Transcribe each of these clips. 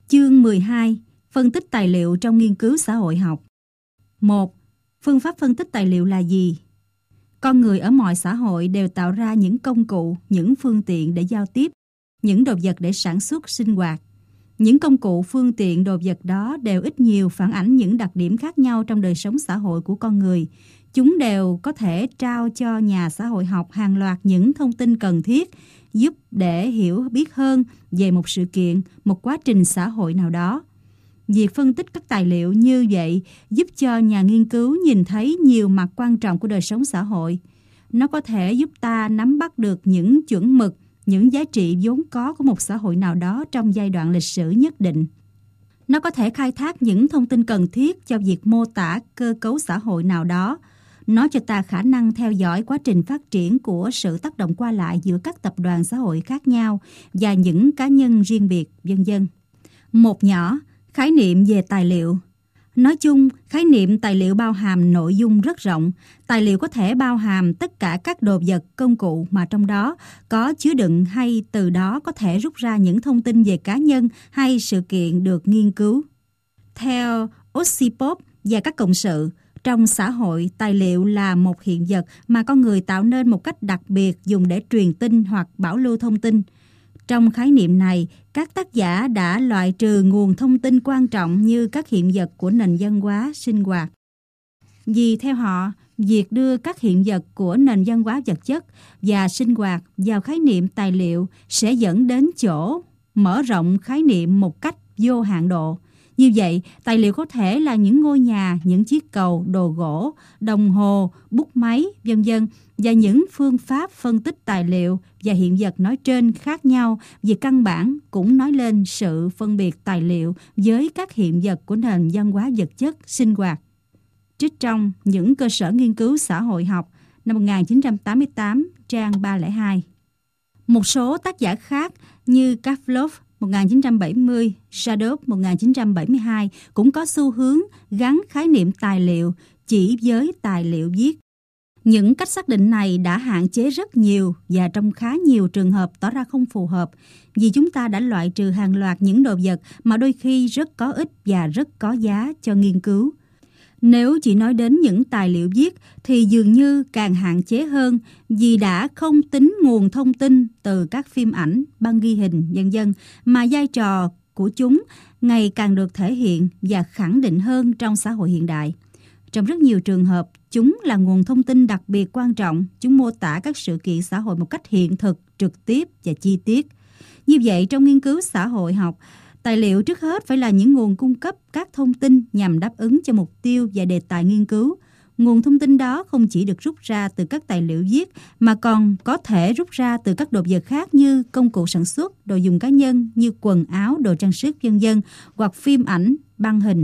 Chương 12. Phân tích tài liệu trong nghiên cứu xã hội học. 1. Phương pháp phân tích tài liệu là gì? Con người ở mọi xã hội đều tạo ra những công cụ, những phương tiện để giao tiếp, những đồ vật để sản xuất sinh hoạt. Những công cụ, phương tiện, đồ vật đó đều ít nhiều phản ánh những đặc điểm khác nhau trong đời sống xã hội của con người. Chúng đều có thể trao cho nhà xã hội học hàng loạt những thông tin cần thiết, giúp để hiểu biết hơn về một sự kiện, một quá trình xã hội nào đó. Việc phân tích các tài liệu như vậy giúp cho nhà nghiên cứu nhìn thấy nhiều mặt quan trọng của đời sống xã hội. Nó có thể giúp ta nắm bắt được những chuẩn mực, những giá trị vốn có của một xã hội nào đó trong giai đoạn lịch sử nhất định. Nó có thể khai thác những thông tin cần thiết cho việc mô tả cơ cấu xã hội nào đó. Nó cho ta khả năng theo dõi quá trình phát triển của sự tác động qua lại giữa các tập đoàn xã hội khác nhau và những cá nhân riêng biệt, vân vân. Một nhỏ, khái niệm về tài liệu. Nói chung, khái niệm tài liệu bao hàm nội dung rất rộng. Tài liệu có thể bao hàm tất cả các đồ vật, công cụ mà trong đó có chứa đựng hay từ đó có thể rút ra những thông tin về cá nhân hay sự kiện được nghiên cứu. Theo Osipov và các cộng sự, trong xã hội, tài liệu là một hiện vật mà con người tạo nên một cách đặc biệt dùng để truyền tin hoặc bảo lưu thông tin. Trong khái niệm này, các tác giả đã loại trừ nguồn thông tin quan trọng như các hiện vật của nền văn hóa sinh hoạt. Vì theo họ, việc đưa các hiện vật của nền văn hóa vật chất và sinh hoạt vào khái niệm tài liệu sẽ dẫn đến chỗ mở rộng khái niệm một cách vô hạn độ. Như vậy, tài liệu có thể là những ngôi nhà, những chiếc cầu, đồ gỗ, đồng hồ, bút máy, vân vân, và những phương pháp phân tích tài liệu và hiện vật nói trên khác nhau về căn bản cũng nói lên sự phân biệt tài liệu với các hiện vật của nền văn hóa vật chất sinh hoạt. Trích trong Những cơ sở nghiên cứu xã hội học năm 1988, trang 302. Một số tác giả khác như Kavlov 1970, Sadov 1972 cũng có xu hướng gắn khái niệm tài liệu chỉ với tài liệu viết. Những cách xác định này đã hạn chế rất nhiều và trong khá nhiều trường hợp tỏ ra không phù hợp vì chúng ta đã loại trừ hàng loạt những đồ vật mà đôi khi rất có ích và rất có giá cho nghiên cứu. Nếu chỉ nói đến những tài liệu viết thì dường như càng hạn chế hơn vì đã không tính nguồn thông tin từ các phim ảnh, băng ghi hình, vân vân mà vai trò của chúng ngày càng được thể hiện và khẳng định hơn trong xã hội hiện đại. Trong rất nhiều trường hợp, chúng là nguồn thông tin đặc biệt quan trọng, chúng mô tả các sự kiện xã hội một cách hiện thực, trực tiếp và chi tiết. Như vậy, trong nghiên cứu xã hội học, tài liệu trước hết phải là những nguồn cung cấp các thông tin nhằm đáp ứng cho mục tiêu và đề tài nghiên cứu. Nguồn thông tin đó không chỉ được rút ra từ các tài liệu viết mà còn có thể rút ra từ các đồ vật khác như công cụ sản xuất, đồ dùng cá nhân như quần áo, đồ trang sức vân vân hoặc phim ảnh, băng hình.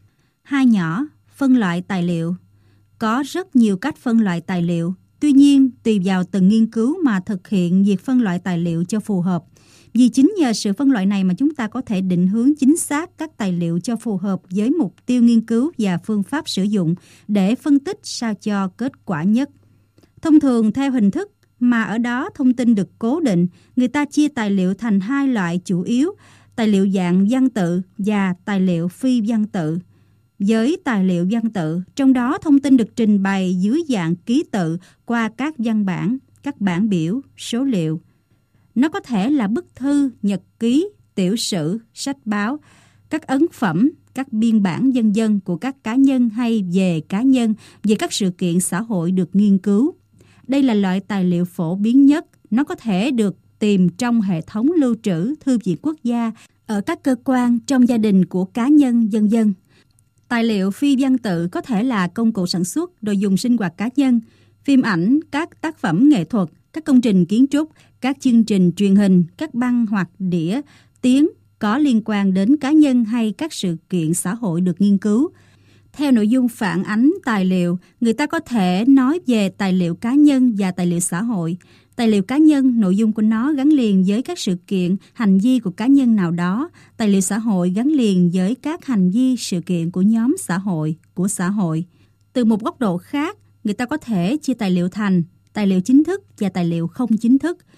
2 nhỏ, phân loại tài liệu. Có rất nhiều cách phân loại tài liệu. Tuy nhiên, tùy vào từng nghiên cứu mà thực hiện việc phân loại tài liệu cho phù hợp. Vì chính nhờ sự phân loại này mà chúng ta có thể định hướng chính xác các tài liệu cho phù hợp với mục tiêu nghiên cứu và phương pháp sử dụng để phân tích sao cho kết quả nhất. Thông thường theo hình thức mà ở đó thông tin được cố định, người ta chia tài liệu thành 2 loại chủ yếu, tài liệu dạng văn tự và tài liệu phi văn tự. Với tài liệu văn tự, trong đó thông tin được trình bày dưới dạng ký tự qua các văn bản, các bảng biểu, số liệu. Nó có thể là bức thư, nhật ký, tiểu sử, sách báo, các ấn phẩm, các biên bản vân vân của các cá nhân hay về cá nhân về các sự kiện xã hội được nghiên cứu. Đây là loại tài liệu phổ biến nhất. Nó có thể được tìm trong hệ thống lưu trữ thư viện quốc gia, ở các cơ quan, trong gia đình của cá nhân vân vân. Tài liệu phi văn tự có thể là công cụ sản xuất, đồ dùng sinh hoạt cá nhân, phim ảnh, các tác phẩm nghệ thuật, các công trình kiến trúc, các chương trình truyền hình, các băng hoặc đĩa, tiếng có liên quan đến cá nhân hay các sự kiện xã hội được nghiên cứu. Theo nội dung phản ánh tài liệu, người ta có thể nói về tài liệu cá nhân và tài liệu xã hội. Tài liệu cá nhân, nội dung của nó gắn liền với các sự kiện, hành vi của cá nhân nào đó. Tài liệu xã hội gắn liền với các hành vi, sự kiện của nhóm xã hội, của xã hội. Từ một góc độ khác, người ta có thể chia tài liệu thành tài liệu chính thức và tài liệu không chính thức.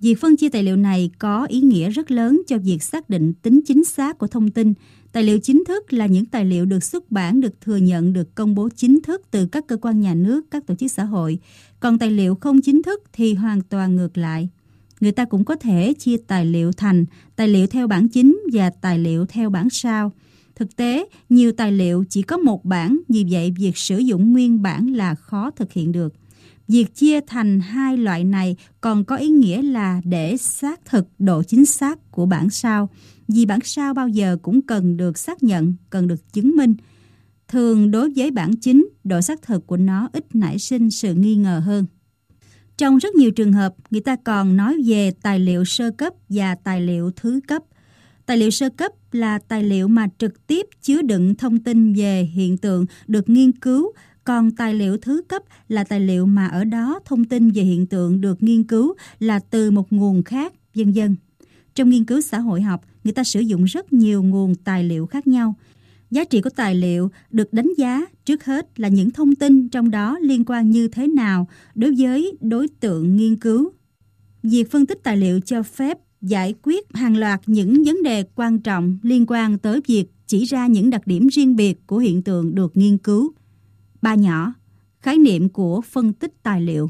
Việc phân chia tài liệu này có ý nghĩa rất lớn cho việc xác định tính chính xác của thông tin. Tài liệu chính thức là những tài liệu được xuất bản, được thừa nhận, được công bố chính thức từ các cơ quan nhà nước, các tổ chức xã hội. Còn tài liệu không chính thức thì hoàn toàn ngược lại. Người ta cũng có thể chia tài liệu thành tài liệu theo bản chính và tài liệu theo bản sao. Thực tế, nhiều tài liệu chỉ có một bản, vì vậy việc sử dụng nguyên bản là khó thực hiện được. Việc chia thành hai loại này còn có ý nghĩa là để xác thực độ chính xác của bản sao, vì bản sao bao giờ cũng cần được xác nhận, cần được chứng minh. Thường đối với bản chính, độ xác thực của nó ít nảy sinh sự nghi ngờ hơn. Trong rất nhiều trường hợp, người ta còn nói về tài liệu sơ cấp và tài liệu thứ cấp. Tài liệu sơ cấp là tài liệu mà trực tiếp chứa đựng thông tin về hiện tượng được nghiên cứu, còn tài liệu thứ cấp là tài liệu mà ở đó thông tin về hiện tượng được nghiên cứu là từ một nguồn khác, vân vân. Trong nghiên cứu xã hội học, người ta sử dụng rất nhiều nguồn tài liệu khác nhau. Giá trị của tài liệu được đánh giá trước hết là những thông tin trong đó liên quan như thế nào đối với đối tượng nghiên cứu. Việc phân tích tài liệu cho phép giải quyết hàng loạt những vấn đề quan trọng liên quan tới việc chỉ ra những đặc điểm riêng biệt của hiện tượng được nghiên cứu. 3 nhỏ, khái niệm của phân tích tài liệu.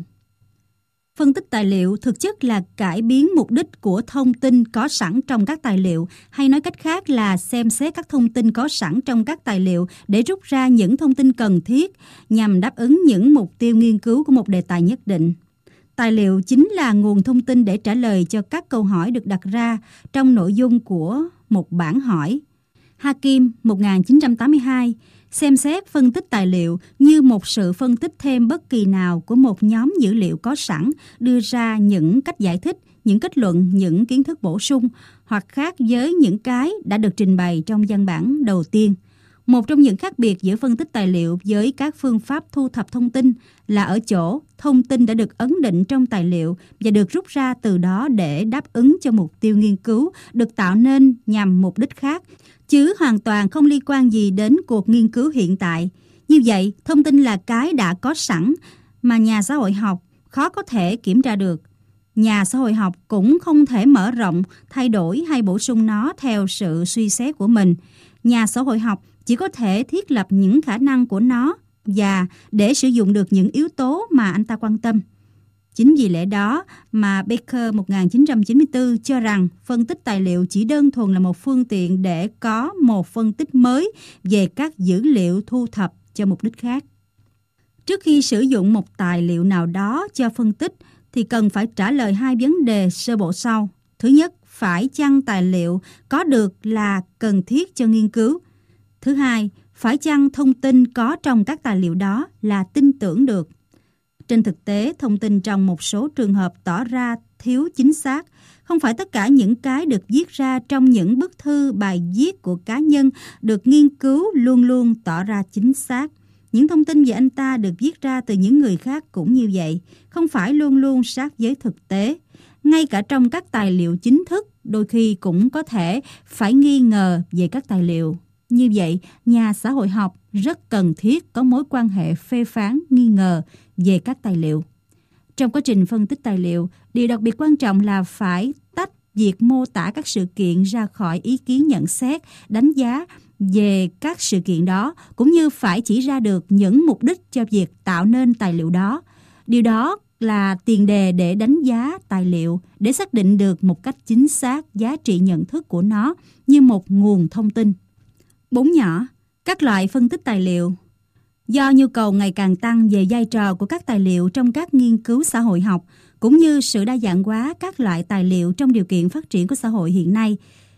Phân tích tài liệu thực chất là cải biến mục đích của thông tin có sẵn trong các tài liệu, hay nói cách khác là xem xét các thông tin có sẵn trong các tài liệu để rút ra những thông tin cần thiết nhằm đáp ứng những mục tiêu nghiên cứu của một đề tài nhất định. Tài liệu chính là nguồn thông tin để trả lời cho các câu hỏi được đặt ra trong nội dung của một bản hỏi. Hakim 1982 xem xét phân tích tài liệu như một sự phân tích thêm bất kỳ nào của một nhóm dữ liệu có sẵn, đưa ra những cách giải thích, những kết luận, những kiến thức bổ sung hoặc khác với những cái đã được trình bày trong văn bản đầu tiên. Một trong những khác biệt giữa phân tích tài liệu với các phương pháp thu thập thông tin là ở chỗ thông tin đã được ấn định trong tài liệu và được rút ra từ đó để đáp ứng cho mục tiêu nghiên cứu, được tạo nên nhằm mục đích khác, chứ hoàn toàn không liên quan gì đến cuộc nghiên cứu hiện tại. Như vậy, thông tin là cái đã có sẵn mà nhà xã hội học khó có thể kiểm tra được. Nhà xã hội học cũng không thể mở rộng, thay đổi hay bổ sung nó theo sự suy xét của mình. Nhà xã hội học chỉ có thể thiết lập những khả năng của nó và để sử dụng được những yếu tố mà anh ta quan tâm. Chính vì lẽ đó mà Baker 1994 cho rằng phân tích tài liệu chỉ đơn thuần là một phương tiện để có một phân tích mới về các dữ liệu thu thập cho mục đích khác. Trước khi sử dụng một tài liệu nào đó cho phân tích thì cần phải trả lời hai vấn đề sơ bộ sau. Thứ nhất, phải chăng tài liệu có được là cần thiết cho nghiên cứu? Thứ hai, phải chăng thông tin có trong các tài liệu đó là tin tưởng được? Trên thực tế, thông tin trong một số trường hợp tỏ ra thiếu chính xác. Không phải tất cả những cái được viết ra trong những bức thư, bài viết của cá nhân được nghiên cứu luôn luôn tỏ ra chính xác. Những thông tin về anh ta được viết ra từ những người khác cũng như vậy, không phải luôn luôn sát với thực tế. Ngay cả trong các tài liệu chính thức, đôi khi cũng có thể phải nghi ngờ về các tài liệu. Như vậy, nhà xã hội học rất cần thiết có mối quan hệ phê phán, nghi ngờ về các tài liệu. Trong quá trình phân tích tài liệu, điều đặc biệt quan trọng là phải tách việc mô tả các sự kiện ra khỏi ý kiến nhận xét, đánh giá về các sự kiện đó, cũng như phải chỉ ra được những mục đích cho việc tạo nên tài liệu đó. Điều đó là tiền đề để đánh giá tài liệu, để xác định được một cách chính xác giá trị nhận thức của nó như một nguồn thông tin. 4 nhỏ, các loại phân tích tài liệu. Do nhu cầu ngày càng tăng về vai trò của các tài liệu trong các nghiên cứu xã hội học, cũng như sự đa dạng hóa các loại tài liệu trong điều kiện phát triển của xã hội hiện nay,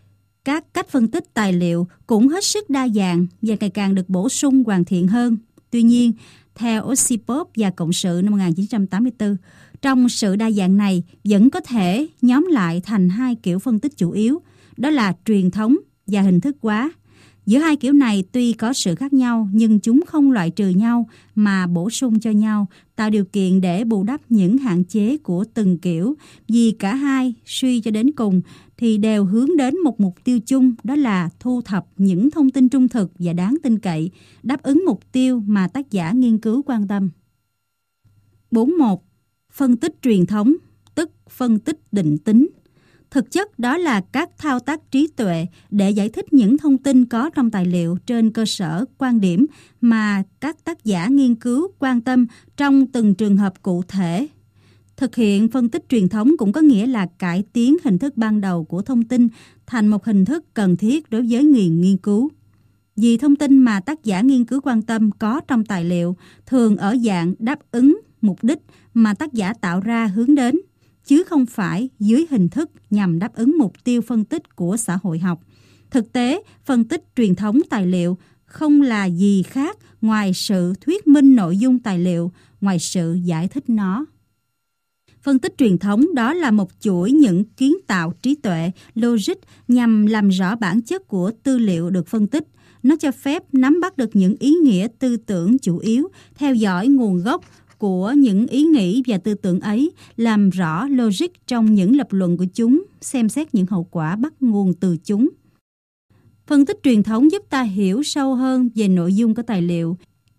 các cách phân tích tài liệu cũng hết sức đa dạng và ngày càng được bổ sung hoàn thiện hơn. Tuy nhiên, theo Osipov và Cộng sự năm 1984, trong sự đa dạng này vẫn có thể nhóm lại thành hai kiểu phân tích chủ yếu, đó là truyền thống và hình thức hóa. Giữa hai kiểu này tuy có sự khác nhau nhưng chúng không loại trừ nhau mà bổ sung cho nhau, tạo điều kiện để bù đắp những hạn chế của từng kiểu, vì cả hai suy cho đến cùng thì đều hướng đến một mục tiêu chung, đó là thu thập những thông tin trung thực và đáng tin cậy, đáp ứng mục tiêu mà tác giả nghiên cứu quan tâm. 4.1. Phân tích truyền thống, tức phân tích định tính. Thực chất đó là các thao tác trí tuệ để giải thích những thông tin có trong tài liệu trên cơ sở quan điểm mà các tác giả nghiên cứu quan tâm trong từng trường hợp cụ thể. Thực hiện phân tích truyền thống cũng có nghĩa là cải tiến hình thức ban đầu của thông tin thành một hình thức cần thiết đối với người nghiên cứu. Vì thông tin mà tác giả nghiên cứu quan tâm có trong tài liệu thường ở dạng đáp ứng mục đích mà tác giả tạo ra hướng đến, chứ không phải dưới hình thức nhằm đáp ứng mục tiêu phân tích của xã hội học. Thực tế, phân tích truyền thống tài liệu không là gì khác ngoài sự thuyết minh nội dung tài liệu, ngoài sự giải thích nó. Phân tích truyền thống đó là một chuỗi những kiến tạo trí tuệ, logic nhằm làm rõ bản chất của tư liệu được phân tích. Nó cho phép nắm bắt được những ý nghĩa tư tưởng chủ yếu, theo dõi nguồn gốc của những ý nghĩ và tư tưởng ấy, làm rõ logic trong những lập luận của chúng, xem xét những hậu quả bắt nguồn từ chúng. Phân tích truyền thống giúp ta hiểu sâu hơn về nội dung của tài liệu.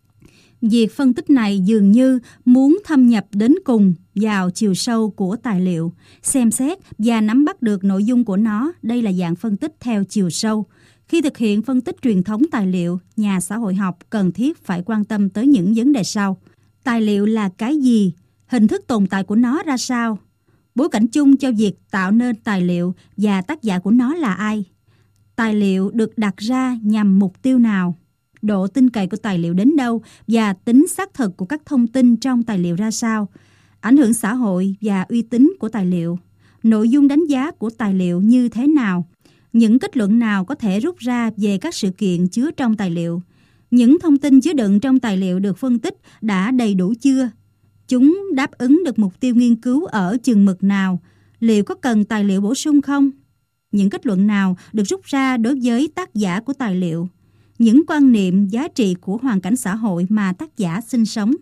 Việc phân tích này dường như muốn thâm nhập đến cùng vào chiều sâu của tài liệu, xem xét và nắm bắt được nội dung của nó. Đây là dạng phân tích theo chiều sâu. Khi thực hiện phân tích truyền thống tài liệu, nhà xã hội học cần thiết phải quan tâm tới những vấn đề sau. Tài liệu là cái gì? Hình thức tồn tại của nó ra sao? Bối cảnh chung cho việc tạo nên tài liệu và tác giả của nó là ai? Tài liệu được đặt ra nhằm mục tiêu nào? Độ tin cậy của tài liệu đến đâu và tính xác thực của các thông tin trong tài liệu ra sao? Ảnh hưởng xã hội và uy tín của tài liệu. Nội dung đánh giá của tài liệu như thế nào? Những kết luận nào có thể rút ra về các sự kiện chứa trong tài liệu? Những thông tin chứa đựng trong tài liệu được phân tích đã đầy đủ chưa? Chúng đáp ứng được mục tiêu nghiên cứu ở chừng mực nào? Liệu có cần tài liệu bổ sung không? Những kết luận nào được rút ra đối với tác giả của tài liệu? Những quan niệm, giá trị của hoàn cảnh xã hội mà tác giả sinh sống.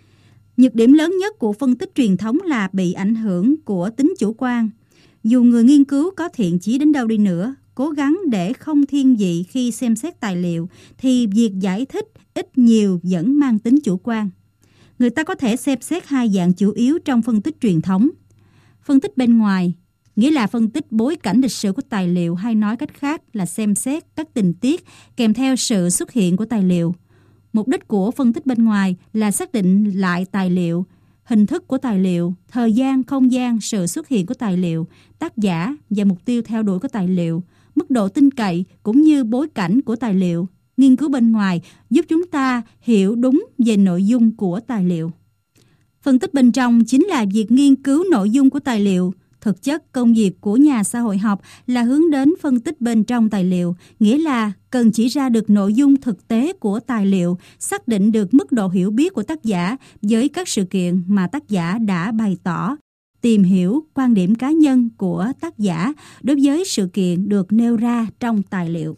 Nhược điểm lớn nhất của phân tích truyền thống là bị ảnh hưởng của tính chủ quan. Dù người nghiên cứu có thiện chí đến đâu đi nữa, cố gắng để không thiên vị khi xem xét tài liệu, thì việc giải thích ít nhiều vẫn mang tính chủ quan. Người ta có thể xem xét hai dạng chủ yếu trong phân tích truyền thống. Phân tích bên ngoài, nghĩa là phân tích bối cảnh lịch sử của tài liệu, hay nói cách khác là xem xét các tình tiết kèm theo sự xuất hiện của tài liệu. Mục đích của phân tích bên ngoài là xác định lại tài liệu, hình thức của tài liệu, thời gian, không gian, sự xuất hiện của tài liệu, tác giả và mục tiêu theo đuổi của tài liệu, mức độ tin cậy cũng như bối cảnh của tài liệu. Nghiên cứu bên ngoài giúp chúng ta hiểu đúng về nội dung của tài liệu. Phân tích bên trong chính là việc nghiên cứu nội dung của tài liệu. Thực chất, công việc của nhà xã hội học là hướng đến phân tích bên trong tài liệu, nghĩa là cần chỉ ra được nội dung thực tế của tài liệu, xác định được mức độ hiểu biết của tác giả với các sự kiện mà tác giả đã bày tỏ, tìm hiểu quan điểm cá nhân của tác giả đối với sự kiện được nêu ra trong tài liệu.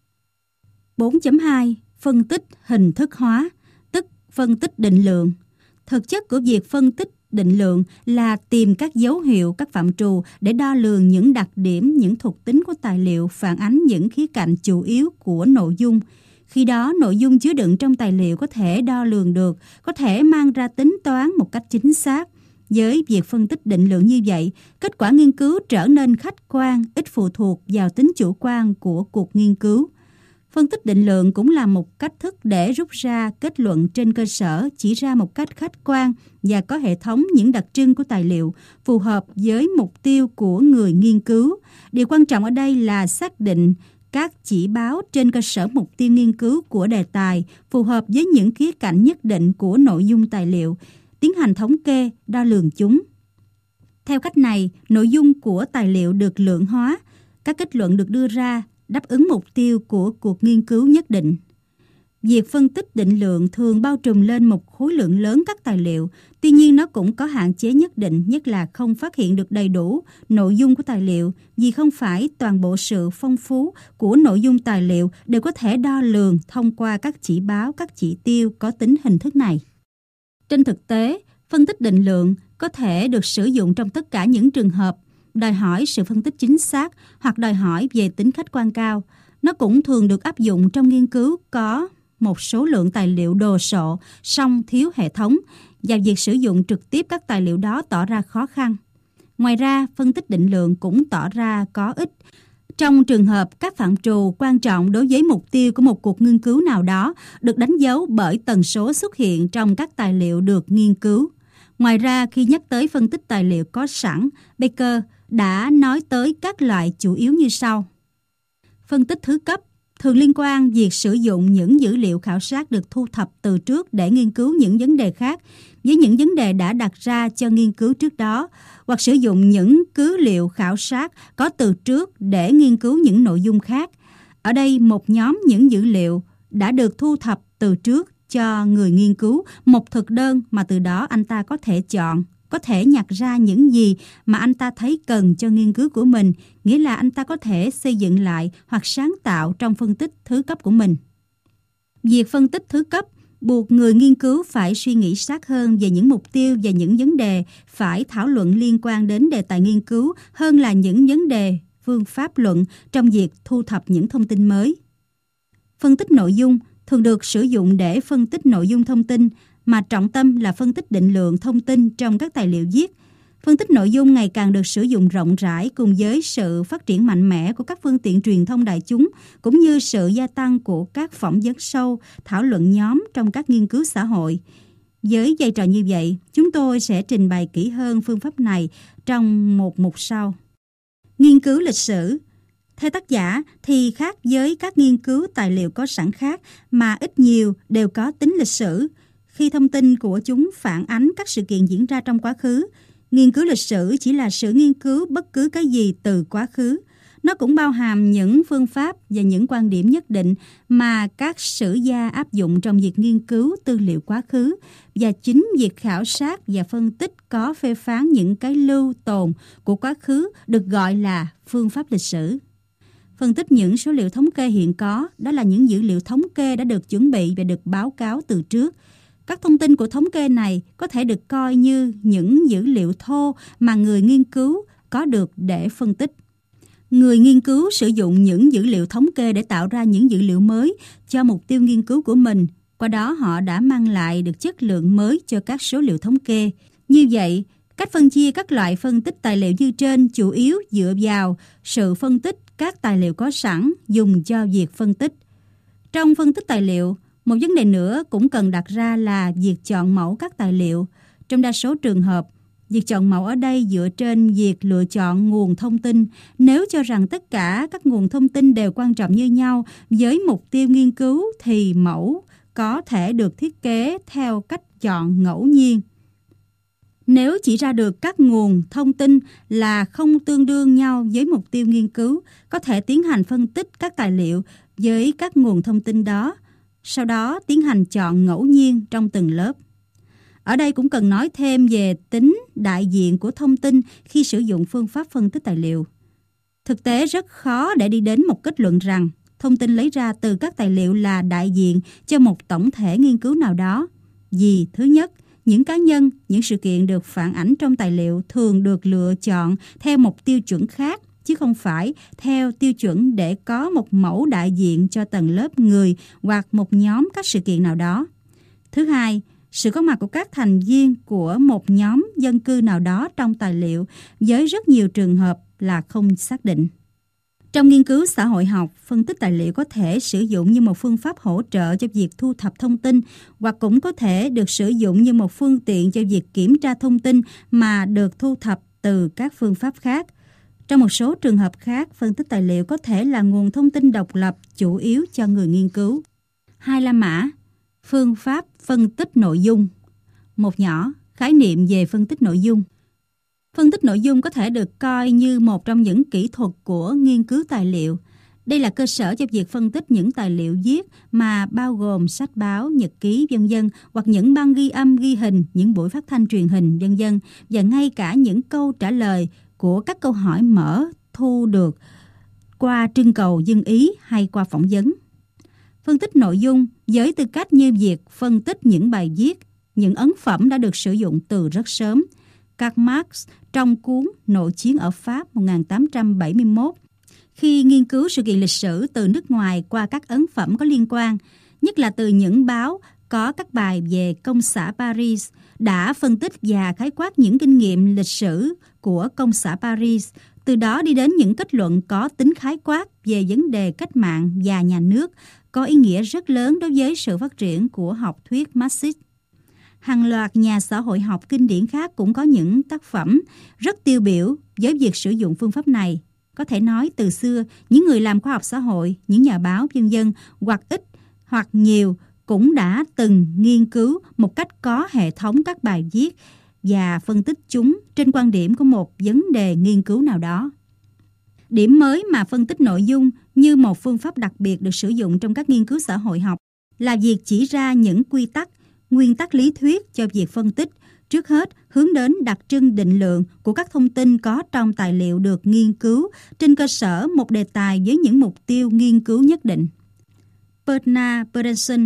4.2. Phân tích hình thức hóa, tức phân tích định lượng. Thực chất của việc phân tích định lượng là tìm các dấu hiệu, các phạm trù để đo lường những đặc điểm, những thuộc tính của tài liệu, phản ánh những khía cạnh chủ yếu của nội dung. Khi đó, nội dung chứa đựng trong tài liệu có thể đo lường được, có thể mang ra tính toán một cách chính xác. Với việc phân tích định lượng như vậy, kết quả nghiên cứu trở nên khách quan, ít phụ thuộc vào tính chủ quan của cuộc nghiên cứu. Phân tích định lượng cũng là một cách thức để rút ra kết luận trên cơ sở chỉ ra một cách khách quan và có hệ thống những đặc trưng của tài liệu phù hợp với mục tiêu của người nghiên cứu. Điều quan trọng ở đây là xác định các chỉ báo trên cơ sở mục tiêu nghiên cứu của đề tài phù hợp với những khía cạnh nhất định của nội dung tài liệu, tiến hành thống kê, đo lường chúng. Theo cách này, nội dung của tài liệu được lượng hóa, các kết luận được đưa ra đáp ứng mục tiêu của cuộc nghiên cứu nhất định. Việc phân tích định lượng thường bao trùm lên một khối lượng lớn các tài liệu, tuy nhiên nó cũng có hạn chế nhất định, nhất là không phát hiện được đầy đủ nội dung của tài liệu, vì không phải toàn bộ sự phong phú của nội dung tài liệu đều có thể đo lường thông qua các chỉ báo, các chỉ tiêu có tính hình thức này. Trên thực tế, phân tích định lượng có thể được sử dụng trong tất cả những trường hợp đòi hỏi sự phân tích chính xác hoặc đòi hỏi về tính khách quan cao. Nó cũng thường được áp dụng trong nghiên cứu có một số lượng tài liệu đồ sộ, song thiếu hệ thống, và việc sử dụng trực tiếp các tài liệu đó tỏ ra khó khăn. Ngoài ra, phân tích định lượng cũng tỏ ra có ích trong trường hợp các phạm trù quan trọng đối với mục tiêu của một cuộc nghiên cứu nào đó được đánh dấu bởi tần số xuất hiện trong các tài liệu được nghiên cứu. Ngoài ra, khi nhắc tới phân tích tài liệu có sẵn, Baker đã nói tới các loại chủ yếu như sau. Phân tích thứ cấp thường liên quan việc sử dụng những dữ liệu khảo sát được thu thập từ trước để nghiên cứu những vấn đề khác với những vấn đề đã đặt ra cho nghiên cứu trước đó, hoặc sử dụng những cứ liệu khảo sát có từ trước để nghiên cứu những nội dung khác. Ở đây, một nhóm những dữ liệu đã được thu thập từ trước cho người nghiên cứu một thực đơn mà từ đó anh ta có thể chọn, có thể nhặt ra những gì mà anh ta thấy cần cho nghiên cứu của mình, nghĩa là anh ta có thể xây dựng lại hoặc sáng tạo trong phân tích thứ cấp của mình. Việc phân tích thứ cấp buộc người nghiên cứu phải suy nghĩ sát hơn về những mục tiêu và những vấn đề phải thảo luận liên quan đến đề tài nghiên cứu hơn là những vấn đề phương pháp luận trong việc thu thập những thông tin mới. Phân tích nội dung thường được sử dụng để phân tích nội dung thông tin, mà trọng tâm là phân tích định lượng thông tin trong các tài liệu viết. Phân tích nội dung ngày càng được sử dụng rộng rãi cùng với sự phát triển mạnh mẽ của các phương tiện truyền thông đại chúng, cũng như sự gia tăng của các phỏng vấn sâu, thảo luận nhóm trong các nghiên cứu xã hội. Với vai trò như vậy, chúng tôi sẽ trình bày kỹ hơn phương pháp này trong một mục sau. Nghiên cứu lịch sử. Theo tác giả thì khác với các nghiên cứu tài liệu có sẵn khác mà ít nhiều đều có tính lịch sử, khi thông tin của chúng phản ánh các sự kiện diễn ra trong quá khứ. Nghiên cứu lịch sử chỉ là sự nghiên cứu bất cứ cái gì từ quá khứ. Nó cũng bao hàm những phương pháp và những quan điểm nhất định mà các sử gia áp dụng trong việc nghiên cứu tư liệu quá khứ, và chính việc khảo sát và phân tích có phê phán những cái lưu tồn của quá khứ được gọi là phương pháp lịch sử. Phân tích những số liệu thống kê hiện có, đó là những dữ liệu thống kê đã được chuẩn bị và được báo cáo từ trước. Các thông tin của thống kê này có thể được coi như những dữ liệu thô mà người nghiên cứu có được để phân tích. Người nghiên cứu sử dụng những dữ liệu thống kê để tạo ra những dữ liệu mới cho mục tiêu nghiên cứu của mình. Qua đó họ đã mang lại được chất lượng mới cho các số liệu thống kê. Như vậy, cách phân chia các loại phân tích tài liệu như trên chủ yếu dựa vào sự phân tích các tài liệu có sẵn dùng cho việc phân tích. Trong phân tích tài liệu, một vấn đề nữa cũng cần đặt ra là việc chọn mẫu các tài liệu. Trong đa số trường hợp, việc chọn mẫu ở đây dựa trên việc lựa chọn nguồn thông tin. Nếu cho rằng tất cả các nguồn thông tin đều quan trọng như nhau với mục tiêu nghiên cứu thì mẫu có thể được thiết kế theo cách chọn ngẫu nhiên. Nếu chỉ ra được các nguồn thông tin là không tương đương nhau với mục tiêu nghiên cứu, có thể tiến hành phân tích các tài liệu với các nguồn thông tin đó, sau đó tiến hành chọn ngẫu nhiên trong từng lớp. Ở đây cũng cần nói thêm về tính đại diện của thông tin khi sử dụng phương pháp phân tích tài liệu. Thực tế rất khó để đi đến một kết luận rằng thông tin lấy ra từ các tài liệu là đại diện cho một tổng thể nghiên cứu nào đó. Vì thứ nhất, những cá nhân, những sự kiện được phản ảnh trong tài liệu thường được lựa chọn theo một tiêu chuẩn khác, chứ không phải theo tiêu chuẩn để có một mẫu đại diện cho tầng lớp người hoặc một nhóm các sự kiện nào đó. Thứ hai, sự có mặt của các thành viên của một nhóm dân cư nào đó trong tài liệu với rất nhiều trường hợp là không xác định. Trong nghiên cứu xã hội học, phân tích tài liệu có thể sử dụng như một phương pháp hỗ trợ cho việc thu thập thông tin, hoặc cũng có thể được sử dụng như một phương tiện cho việc kiểm tra thông tin mà được thu thập từ các phương pháp khác. Trong một số trường hợp khác, phân tích tài liệu có thể là nguồn thông tin độc lập chủ yếu cho người nghiên cứu. 2 la mã, phương pháp phân tích nội dung. Một nhỏ, khái niệm về phân tích nội dung. Phân tích nội dung có thể được coi như một trong những kỹ thuật của nghiên cứu tài liệu. Đây là cơ sở cho việc phân tích những tài liệu viết mà bao gồm sách báo, nhật ký, v.v. hoặc những băng ghi âm, ghi hình, những buổi phát thanh truyền hình, v.v. và ngay cả những câu trả lời của các câu hỏi mở thu được qua trưng cầu dân ý hay qua phỏng vấn. Phân tích nội dung với tư cách như việc phân tích những bài viết, những ấn phẩm đã được sử dụng từ rất sớm. Karl Marx trong cuốn Nội chiến ở Pháp 1871, khi nghiên cứu sự kiện lịch sử từ nước ngoài qua các ấn phẩm có liên quan, nhất là từ những báo có các bài về công xã Paris, đã phân tích và khái quát những kinh nghiệm lịch sử của công xã Paris, từ đó đi đến những kết luận có tính khái quát về vấn đề cách mạng và nhà nước, có ý nghĩa rất lớn đối với sự phát triển của học thuyết Marxist. Hàng loạt nhà xã hội học kinh điển khác cũng có những tác phẩm rất tiêu biểu với việc sử dụng phương pháp này. Có thể nói từ xưa, những người làm khoa học xã hội, những nhà báo vân vân hoặc ít hoặc nhiều cũng đã từng nghiên cứu một cách có hệ thống các bài viết và phân tích chúng trên quan điểm của một vấn đề nghiên cứu nào đó. Điểm mới mà phân tích nội dung như một phương pháp đặc biệt được sử dụng trong các nghiên cứu xã hội học là việc chỉ ra những quy tắc, nguyên tắc lý thuyết cho việc phân tích, trước hết hướng đến đặc trưng định lượng của các thông tin có trong tài liệu được nghiên cứu trên cơ sở một đề tài với những mục tiêu nghiên cứu nhất định. Bernard Berenson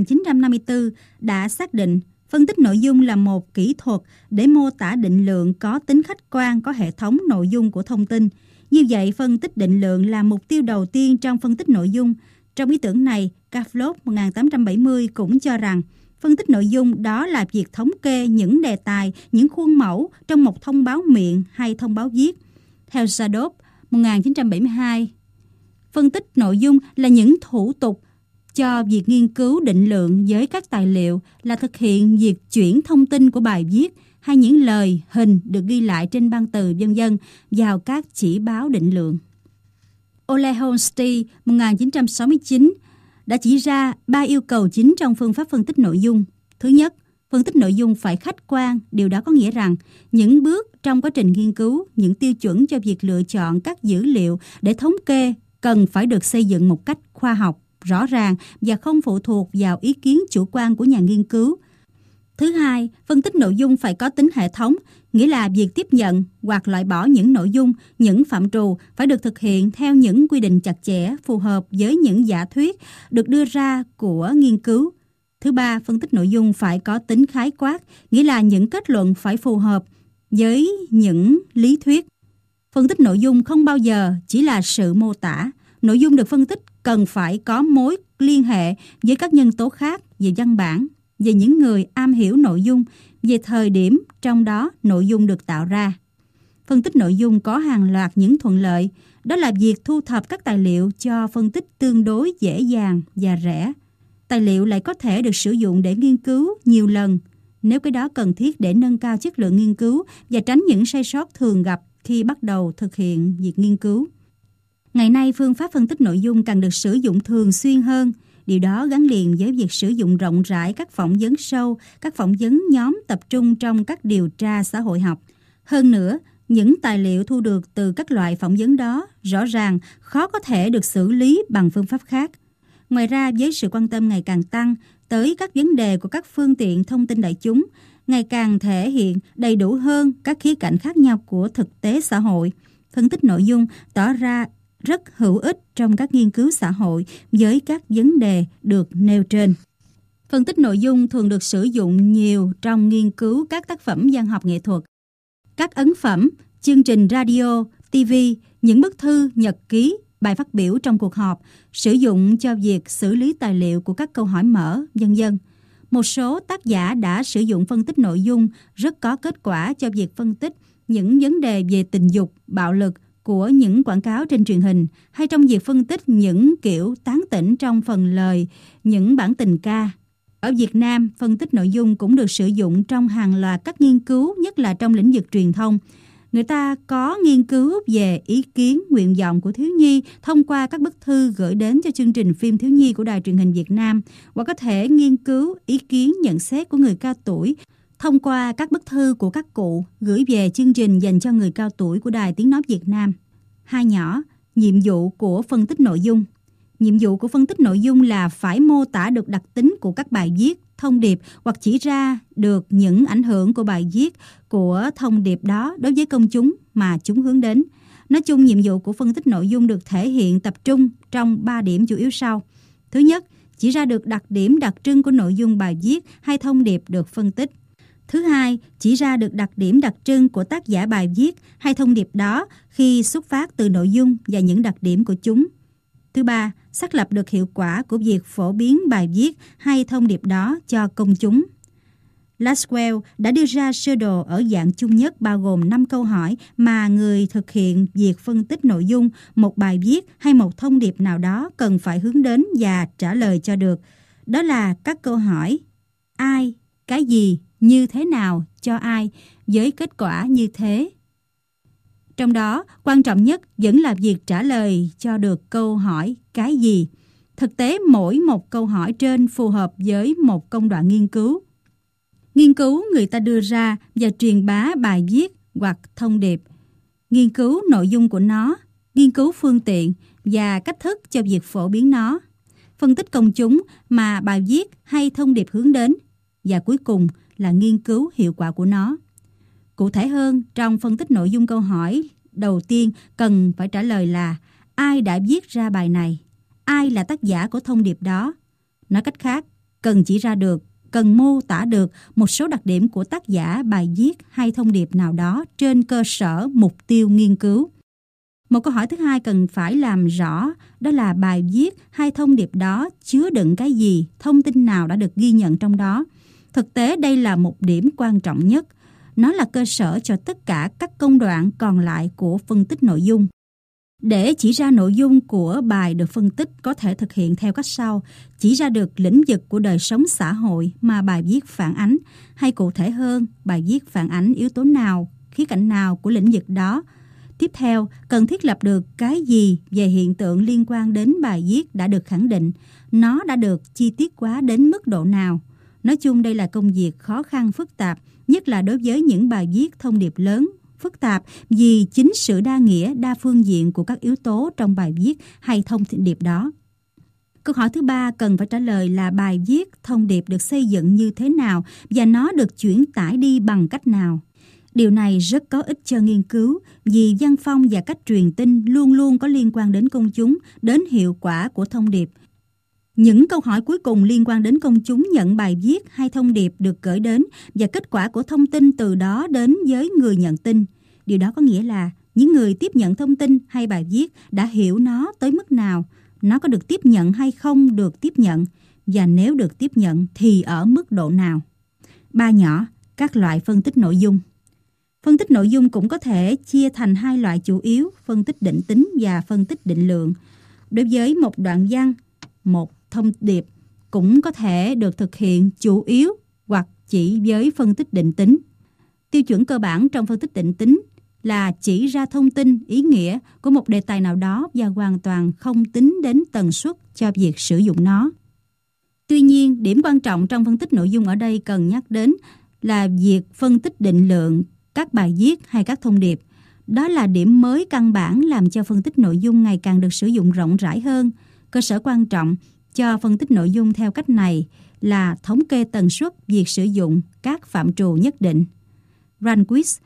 1954 đã xác định phân tích nội dung là một kỹ thuật để mô tả định lượng có tính khách quan, có hệ thống nội dung của thông tin. Như vậy, phân tích định lượng là mục tiêu đầu tiên trong phân tích nội dung. Trong ý tưởng này, Kavlov 1870 cũng cho rằng phân tích nội dung đó là việc thống kê những đề tài, những khuôn mẫu trong một thông báo miệng hay thông báo viết. Theo Sadov 1972, phân tích nội dung là những thủ tục cho việc nghiên cứu định lượng với các tài liệu, là thực hiện việc chuyển thông tin của bài viết hay những lời, hình được ghi lại trên băng từ v.v. vào các chỉ báo định lượng. Ole Holstein 1969 đã chỉ ra 3 yêu cầu chính trong phương pháp phân tích nội dung. Thứ nhất, phân tích nội dung phải khách quan. Điều đó có nghĩa rằng những bước trong quá trình nghiên cứu, những tiêu chuẩn cho việc lựa chọn các dữ liệu để thống kê cần phải được xây dựng một cách khoa học, rõ ràng và không phụ thuộc vào ý kiến chủ quan của nhà nghiên cứu. Thứ hai, phân tích nội dung phải có tính hệ thống, nghĩa là việc tiếp nhận hoặc loại bỏ những nội dung, những phạm trù phải được thực hiện theo những quy định chặt chẽ, phù hợp với những giả thuyết được đưa ra của nghiên cứu. Thứ ba, phân tích nội dung phải có tính khái quát, nghĩa là những kết luận phải phù hợp với những lý thuyết. Phân tích nội dung không bao giờ chỉ là sự mô tả. Nội dung được phân tích cần phải có mối liên hệ với các nhân tố khác về văn bản, về những người am hiểu nội dung, về thời điểm trong đó nội dung được tạo ra. Phân tích nội dung có hàng loạt những thuận lợi, đó là việc thu thập các tài liệu cho phân tích tương đối dễ dàng và rẻ. Tài liệu lại có thể được sử dụng để nghiên cứu nhiều lần, nếu cái đó cần thiết để nâng cao chất lượng nghiên cứu và tránh những sai sót thường gặp khi bắt đầu thực hiện việc nghiên cứu. Ngày nay, phương pháp phân tích nội dung càng được sử dụng thường xuyên hơn. Điều đó gắn liền với việc sử dụng rộng rãi các phỏng vấn sâu, các phỏng vấn nhóm tập trung trong các điều tra xã hội học. Hơn nữa, những tài liệu thu được từ các loại phỏng vấn đó rõ ràng khó có thể được xử lý bằng phương pháp khác. Ngoài ra, với sự quan tâm ngày càng tăng tới các vấn đề của các phương tiện thông tin đại chúng, ngày càng thể hiện đầy đủ hơn các khía cạnh khác nhau của thực tế xã hội, phân tích nội dung tỏ ra rất hữu ích trong các nghiên cứu xã hội với các vấn đề được nêu trên. Phân tích nội dung thường được sử dụng nhiều trong nghiên cứu các tác phẩm văn học nghệ thuật, các ấn phẩm, chương trình radio, TV, những bức thư, nhật ký, bài phát biểu trong cuộc họp, sử dụng cho việc xử lý tài liệu của các câu hỏi mở, v.v. Một số tác giả đã sử dụng phân tích nội dung rất có kết quả cho việc phân tích những vấn đề về tình dục, bạo lực của những quảng cáo trên truyền hình, hay trong việc phân tích những kiểu tán tỉnh trong phần lời, những bản tình ca. Ở Việt Nam, phân tích nội dung cũng được sử dụng trong hàng loạt các nghiên cứu, nhất là trong lĩnh vực truyền thông. Người ta có nghiên cứu về ý kiến, nguyện vọng của thiếu nhi thông qua các bức thư gửi đến cho chương trình phim thiếu nhi của Đài Truyền hình Việt Nam, hoặc có thể nghiên cứu ý kiến, nhận xét của người cao tuổi thông qua các bức thư của các cụ gửi về chương trình dành cho người cao tuổi của Đài Tiếng Nói Việt Nam. Hai nhỏ, nhiệm vụ của phân tích nội dung. Nhiệm vụ của phân tích nội dung là phải mô tả được đặc tính của các bài viết, thông điệp hoặc chỉ ra được những ảnh hưởng của bài viết, của thông điệp đó đối với công chúng mà chúng hướng đến. Nói chung, nhiệm vụ của phân tích nội dung được thể hiện tập trung trong 3 điểm chủ yếu sau. Thứ nhất, chỉ ra được đặc điểm đặc trưng của nội dung bài viết hay thông điệp được phân tích. Thứ hai, chỉ ra được đặc điểm đặc trưng của tác giả bài viết hay thông điệp đó khi xuất phát từ nội dung và những đặc điểm của chúng. Thứ ba, xác lập được hiệu quả của việc phổ biến bài viết hay thông điệp đó cho công chúng. Laswell đã đưa ra sơ đồ ở dạng chung nhất bao gồm 5 câu hỏi mà người thực hiện việc phân tích nội dung một bài viết hay một thông điệp nào đó cần phải hướng đến và trả lời cho được. Đó là các câu hỏi: ai, cái gì, như thế nào, cho ai, với kết quả như thế. Trong đó, quan trọng nhất vẫn là việc trả lời cho được câu hỏi cái gì. Thực tế, mỗi một câu hỏi trên phù hợp với một công đoạn nghiên cứu. Nghiên cứu người ta đưa ra và truyền bá bài viết hoặc thông điệp. Nghiên cứu nội dung của nó, nghiên cứu phương tiện và cách thức cho việc phổ biến nó. Phân tích công chúng mà bài viết hay thông điệp hướng đến. Và cuối cùng là nghiên cứu hiệu quả của nó. Cụ thể hơn, trong phân tích nội dung câu hỏi, đầu tiên cần phải trả lời là ai đã viết ra bài này, ai là tác giả của thông điệp đó. Nói cách khác, cần chỉ ra được, cần mô tả được một số đặc điểm của tác giả bài viết hay thông điệp nào đó trên cơ sở mục tiêu nghiên cứu. Một câu hỏi thứ hai cần phải làm rõ, đó là bài viết hay thông điệp đó chứa đựng cái gì, thông tin nào đã được ghi nhận trong đó. Thực tế đây là một điểm quan trọng nhất. Nó là cơ sở cho tất cả các công đoạn còn lại của phân tích nội dung. Để chỉ ra nội dung của bài được phân tích có thể thực hiện theo cách sau: chỉ ra được lĩnh vực của đời sống xã hội mà bài viết phản ánh, hay cụ thể hơn, bài viết phản ánh yếu tố nào, khía cạnh nào của lĩnh vực đó. Tiếp theo, cần thiết lập được cái gì về hiện tượng liên quan đến bài viết đã được khẳng định, nó đã được chi tiết hóa đến mức độ nào. Nói chung đây là công việc khó khăn phức tạp, nhất là đối với những bài viết thông điệp lớn, phức tạp vì chính sự đa nghĩa, đa phương diện của các yếu tố trong bài viết hay thông điệp đó. Câu hỏi thứ ba cần phải trả lời là bài viết, thông điệp được xây dựng như thế nào và nó được chuyển tải đi bằng cách nào. Điều này rất có ích cho nghiên cứu vì văn phong và cách truyền tin luôn luôn có liên quan đến công chúng, đến hiệu quả của thông điệp. Những câu hỏi cuối cùng liên quan đến công chúng nhận bài viết hay thông điệp được gửi đến và kết quả của thông tin từ đó đến với người nhận tin. Điều đó có nghĩa là những người tiếp nhận thông tin hay bài viết đã hiểu nó tới mức nào, nó có được tiếp nhận hay không được tiếp nhận, và nếu được tiếp nhận thì ở mức độ nào. 3 nhỏ, các loại phân tích nội dung. Phân tích nội dung cũng có thể chia thành 2 loại chủ yếu, phân tích định tính và phân tích định lượng. Đối với một đoạn văn, một thông điệp cũng có thể được thực hiện chủ yếu hoặc chỉ với phân tích định tính. Tiêu chuẩn cơ bản trong phân tích định tính là chỉ ra thông tin, ý nghĩa của một đề tài nào đó và hoàn toàn không tính đến tần suất cho việc sử dụng nó. Tuy nhiên, điểm quan trọng trong phân tích nội dung ở đây cần nhắc đến là việc phân tích định lượng các bài viết hay các thông điệp. Đó là điểm mới căn bản làm cho phân tích nội dung ngày càng được sử dụng rộng rãi hơn. Cơ sở quan trọng cho phân tích nội dung theo cách này là thống kê tần suất việc sử dụng các phạm trù nhất định. Rehnquist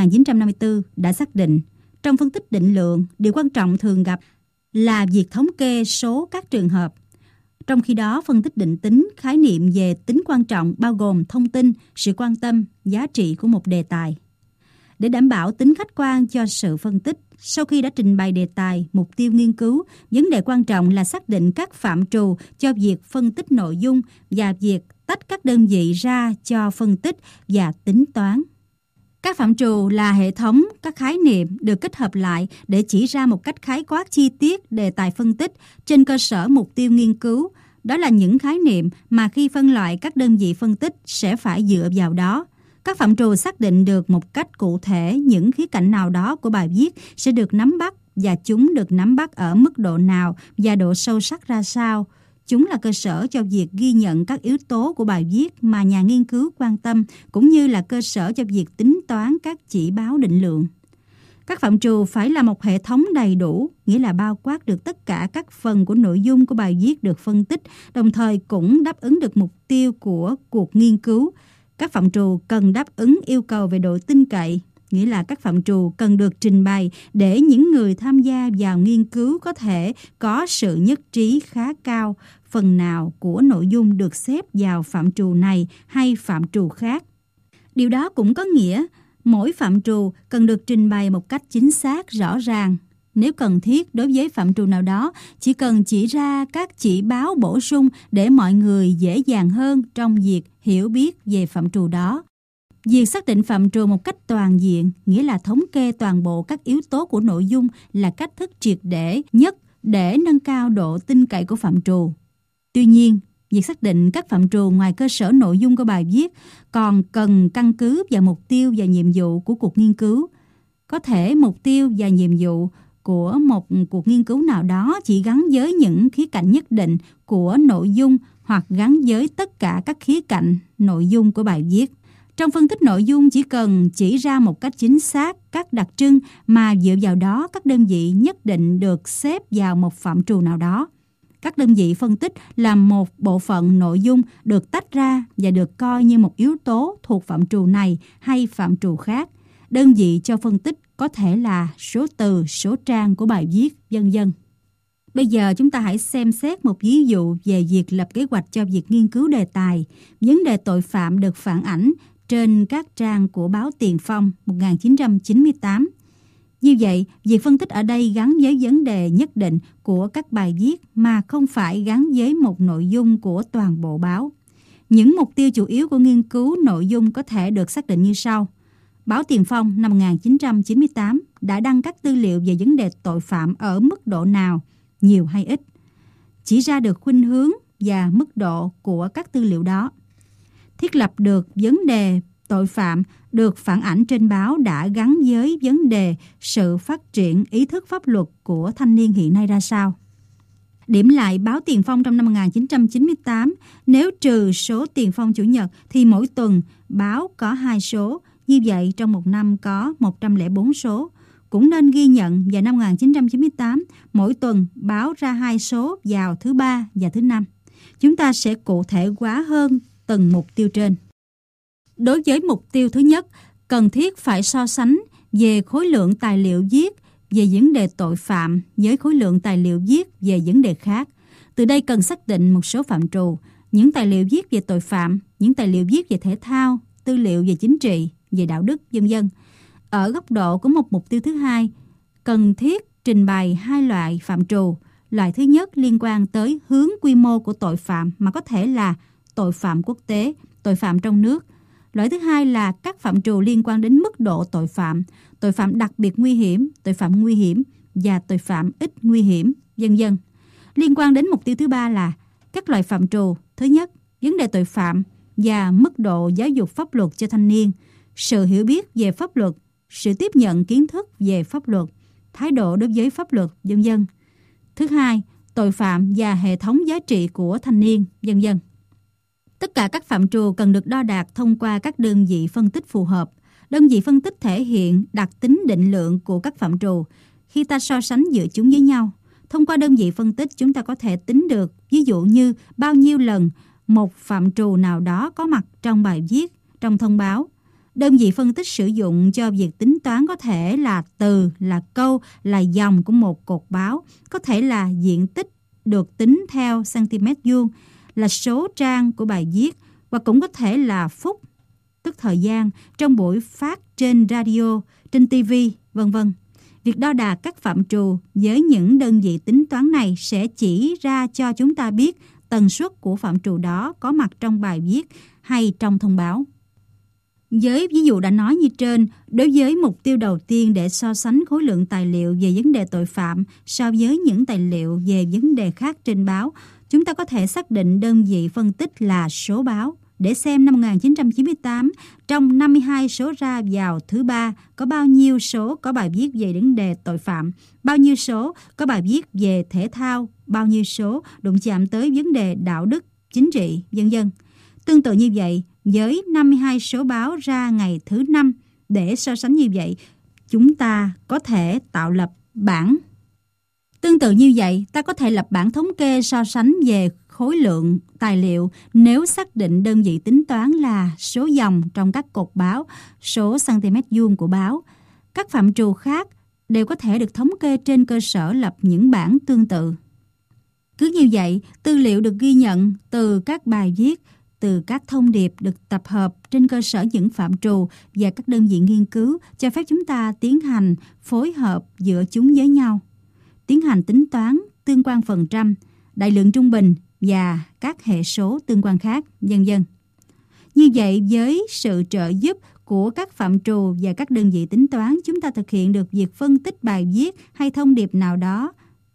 1954 đã xác định, trong phân tích định lượng, điều quan trọng thường gặp là việc thống kê số các trường hợp. Trong khi đó, phân tích định tính, khái niệm về tính quan trọng bao gồm thông tin, sự quan tâm, giá trị của một đề tài. Để đảm bảo tính khách quan cho sự phân tích, sau khi đã trình bày đề tài, mục tiêu nghiên cứu, vấn đề quan trọng là xác định các phạm trù cho việc phân tích nội dung và việc tách các đơn vị ra cho phân tích và tính toán. Các phạm trù là hệ thống các khái niệm được kết hợp lại để chỉ ra một cách khái quát chi tiết đề tài phân tích trên cơ sở mục tiêu nghiên cứu. Đó là những khái niệm mà khi phân loại các đơn vị phân tích sẽ phải dựa vào đó. Các phạm trù xác định được một cách cụ thể những khía cạnh nào đó của bài viết sẽ được nắm bắt và chúng được nắm bắt ở mức độ nào và độ sâu sắc ra sao. Chúng là cơ sở cho việc ghi nhận các yếu tố của bài viết mà nhà nghiên cứu quan tâm, cũng như là cơ sở cho việc tính toán các chỉ báo định lượng. Các phạm trù phải là một hệ thống đầy đủ, nghĩa là bao quát được tất cả các phần của nội dung của bài viết được phân tích, đồng thời cũng đáp ứng được mục tiêu của cuộc nghiên cứu. Các phạm trù cần đáp ứng yêu cầu về độ tin cậy, nghĩa là các phạm trù cần được trình bày để những người tham gia vào nghiên cứu có thể có sự nhất trí khá cao, phần nào của nội dung được xếp vào phạm trù này hay phạm trù khác. Điều đó cũng có nghĩa mỗi phạm trù cần được trình bày một cách chính xác, rõ ràng. Nếu cần thiết đối với phạm trù nào đó, chỉ cần chỉ ra các chỉ báo bổ sung để mọi người dễ dàng hơn trong việc hiểu biết về phạm trù đó. Việc xác định phạm trù một cách toàn diện, nghĩa là thống kê toàn bộ các yếu tố của nội dung, là cách thức triệt để nhất để nâng cao độ tin cậy của phạm trù. Tuy nhiên, việc xác định các phạm trù ngoài cơ sở nội dung của bài viết còn cần căn cứ vào mục tiêu và nhiệm vụ của cuộc nghiên cứu. Có thể mục tiêu và nhiệm vụ của một cuộc nghiên cứu nào đó chỉ gắn với những khía cạnh nhất định của nội dung hoặc gắn với tất cả các khía cạnh nội dung của bài viết. Trong phân tích nội dung chỉ cần chỉ ra một cách chính xác các đặc trưng mà dựa vào đó các đơn vị nhất định được xếp vào một phạm trù nào đó. Các đơn vị phân tích là một bộ phận nội dung được tách ra và được coi như một yếu tố thuộc phạm trù này hay phạm trù khác. Đơn vị cho phân tích có thể là số từ, số trang của bài viết, vân vân. Bây giờ chúng ta hãy xem xét một ví dụ về việc lập kế hoạch cho việc nghiên cứu đề tài. Vấn đề tội phạm được phản ảnh trên các trang của báo Tiền Phong 1998. Như vậy, việc phân tích ở đây gắn với vấn đề nhất định của các bài viết mà không phải gắn với một nội dung của toàn bộ báo. Những mục tiêu chủ yếu của nghiên cứu nội dung có thể được xác định như sau. Báo Tiền Phong năm 1998 đã đăng các tư liệu về vấn đề tội phạm ở mức độ nào, nhiều hay ít. Chỉ ra được khuynh hướng và mức độ của các tư liệu đó. Thiết lập được vấn đề tội phạm được phản ảnh trên báo đã gắn với vấn đề sự phát triển ý thức pháp luật của thanh niên hiện nay ra sao. Điểm lại báo Tiền Phong trong năm 1998, nếu trừ số Tiền Phong Chủ nhật thì mỗi tuần báo có 2 số, như vậy trong một năm có 104 số. Cũng nên ghi nhận vào năm 1998, mỗi tuần báo ra 2 số vào thứ Ba và thứ Năm. Chúng ta sẽ cụ thể hóa hơn từng mục tiêu trên. Đối với mục tiêu thứ nhất, cần thiết phải so sánh về khối lượng tài liệu viết về vấn đề tội phạm với khối lượng tài liệu viết về vấn đề khác. Từ đây cần xác định một số phạm trù, những tài liệu viết về tội phạm, những tài liệu viết về thể thao, tư liệu về chính trị, về đạo đức, vân vân. Ở góc độ của một mục tiêu thứ hai, cần thiết trình bày 2 loại phạm trù. Loại thứ nhất liên quan tới hướng quy mô của tội phạm mà có thể là tội phạm quốc tế, tội phạm trong nước. Loại thứ hai là các phạm trù liên quan đến mức độ tội phạm đặc biệt nguy hiểm, tội phạm nguy hiểm và tội phạm ít nguy hiểm, vân vân. Liên quan đến mục tiêu thứ ba là các loại phạm trù. Thứ nhất, vấn đề tội phạm và mức độ giáo dục pháp luật cho thanh niên, sự hiểu biết về pháp luật, sự tiếp nhận kiến thức về pháp luật, thái độ đối với pháp luật, vân vân. Thứ hai, tội phạm và hệ thống giá trị của thanh niên, vân vân. Tất cả các phạm trù cần được đo đạc thông qua các đơn vị phân tích phù hợp. Đơn vị phân tích thể hiện đặc tính định lượng của các phạm trù khi ta so sánh giữa chúng với nhau. Thông qua đơn vị phân tích, chúng ta có thể tính được, ví dụ như bao nhiêu lần một phạm trù nào đó có mặt trong bài viết, trong thông báo. Đơn vị phân tích sử dụng cho việc tính toán có thể là từ, là câu, là dòng của một cột báo, có thể là diện tích được tính theo cm vuông, là số trang của bài viết, hoặc cũng có thể là phút, tức thời gian, trong buổi phát trên radio, trên TV, vân vân. Việc đo đạc các phạm trù với những đơn vị tính toán này sẽ chỉ ra cho chúng ta biết tần suất của phạm trù đó có mặt trong bài viết hay trong thông báo. Với ví dụ đã nói như trên, đối với mục tiêu đầu tiên để so sánh khối lượng tài liệu về vấn đề tội phạm so với những tài liệu về vấn đề khác trên báo, chúng ta có thể xác định đơn vị phân tích là số báo. Để xem năm 1998, trong 52 số ra vào thứ Ba, có bao nhiêu số có bài viết về vấn đề tội phạm, bao nhiêu số có bài viết về thể thao, bao nhiêu số đụng chạm tới vấn đề đạo đức, chính trị, vân vân. Tương tự như vậy, với 52 số báo ra ngày thứ Năm, để so sánh như vậy, chúng ta có thể tạo lập bảng. Tương tự như vậy, ta có thể lập bảng thống kê so sánh về khối lượng tài liệu nếu xác định đơn vị tính toán là số dòng trong các cột báo, số cm vuông của báo. Các phạm trù khác đều có thể được thống kê trên cơ sở lập những bảng tương tự. Cứ như vậy, tư liệu được ghi nhận từ các bài viết từ các thông điệp được tập hợp trên cơ sở những phạm trù và các đơn vị nghiên cứu cho phép chúng ta tiến hành phối hợp giữa chúng với nhau, tiến hành tính toán tương quan phần trăm, đại lượng trung bình và các hệ số tương quan khác, vân vân. Như vậy, với sự trợ giúp của các phạm trù và các đơn vị tính toán, chúng ta thực hiện được việc phân tích bài viết hay thông điệp nào đó,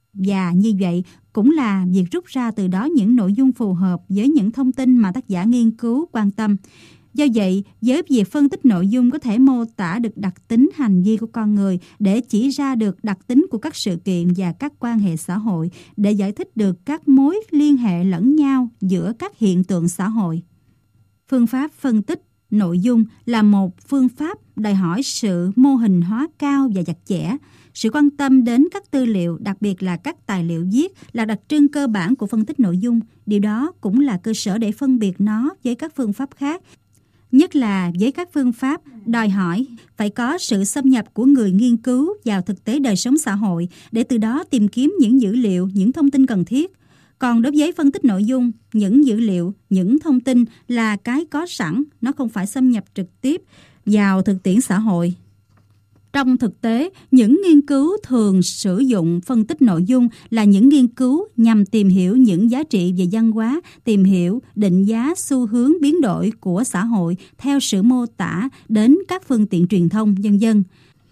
và như vậy cũng là việc rút ra từ đó những nội dung phù hợp với những thông tin mà tác giả nghiên cứu quan tâm. Do vậy, với việc phân tích nội dung có thể mô tả được đặc tính hành vi của con người để chỉ ra được đặc tính của các sự kiện và các quan hệ xã hội, để giải thích được các mối liên hệ lẫn nhau giữa các hiện tượng xã hội. Phương pháp phân tích nội dung là một phương pháp đòi hỏi sự mô hình hóa cao và chặt chẽ. Sự quan tâm đến các tư liệu, đặc biệt là các tài liệu viết, là đặc trưng cơ bản của phân tích nội dung. Điều đó cũng là cơ sở để phân biệt nó với các phương pháp khác, nhất là với các phương pháp đòi hỏi phải có sự xâm nhập của người nghiên cứu vào thực tế đời sống xã hội để từ đó tìm kiếm những dữ liệu, những thông tin cần thiết. Còn đối với phân tích nội dung, những dữ liệu, những thông tin là cái có sẵn, nó không phải xâm nhập trực tiếp vào thực tiễn xã hội. Trong thực tế, những nghiên cứu thường sử dụng phân tích nội dung là những nghiên cứu nhằm tìm hiểu những giá trị về văn hóa, tìm hiểu, định giá xu hướng biến đổi của xã hội theo sự mô tả đến các phương tiện truyền thông, vân vân.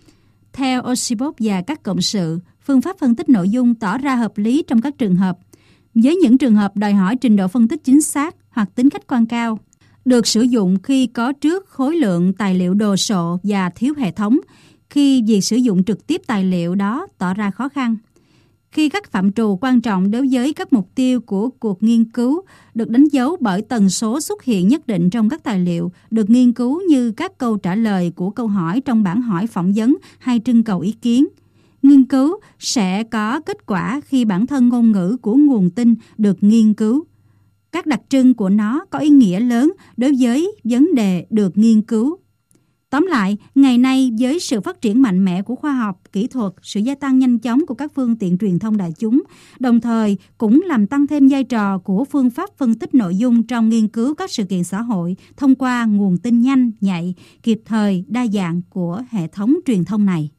Theo Osipov và các cộng sự, phương pháp phân tích nội dung tỏ ra hợp lý trong các trường hợp. Với những trường hợp đòi hỏi trình độ phân tích chính xác hoặc tính khách quan cao, được sử dụng khi có trước khối lượng tài liệu đồ sộ và thiếu hệ thống, khi việc sử dụng trực tiếp tài liệu đó tỏ ra khó khăn. Khi các phạm trù quan trọng đối với các mục tiêu của cuộc nghiên cứu được đánh dấu bởi tần số xuất hiện nhất định trong các tài liệu được nghiên cứu, như các câu trả lời của câu hỏi trong bản hỏi phỏng vấn hay trưng cầu ý kiến. Nghiên cứu sẽ có kết quả khi bản thân ngôn ngữ của nguồn tin được nghiên cứu. Các đặc trưng của nó có ý nghĩa lớn đối với vấn đề được nghiên cứu. Tóm lại, ngày nay với sự phát triển mạnh mẽ của khoa học, kỹ thuật, sự gia tăng nhanh chóng của các phương tiện truyền thông đại chúng, đồng thời cũng làm tăng thêm vai trò của phương pháp phân tích nội dung trong nghiên cứu các sự kiện xã hội thông qua nguồn tin nhanh, nhạy, kịp thời, đa dạng của hệ thống truyền thông này.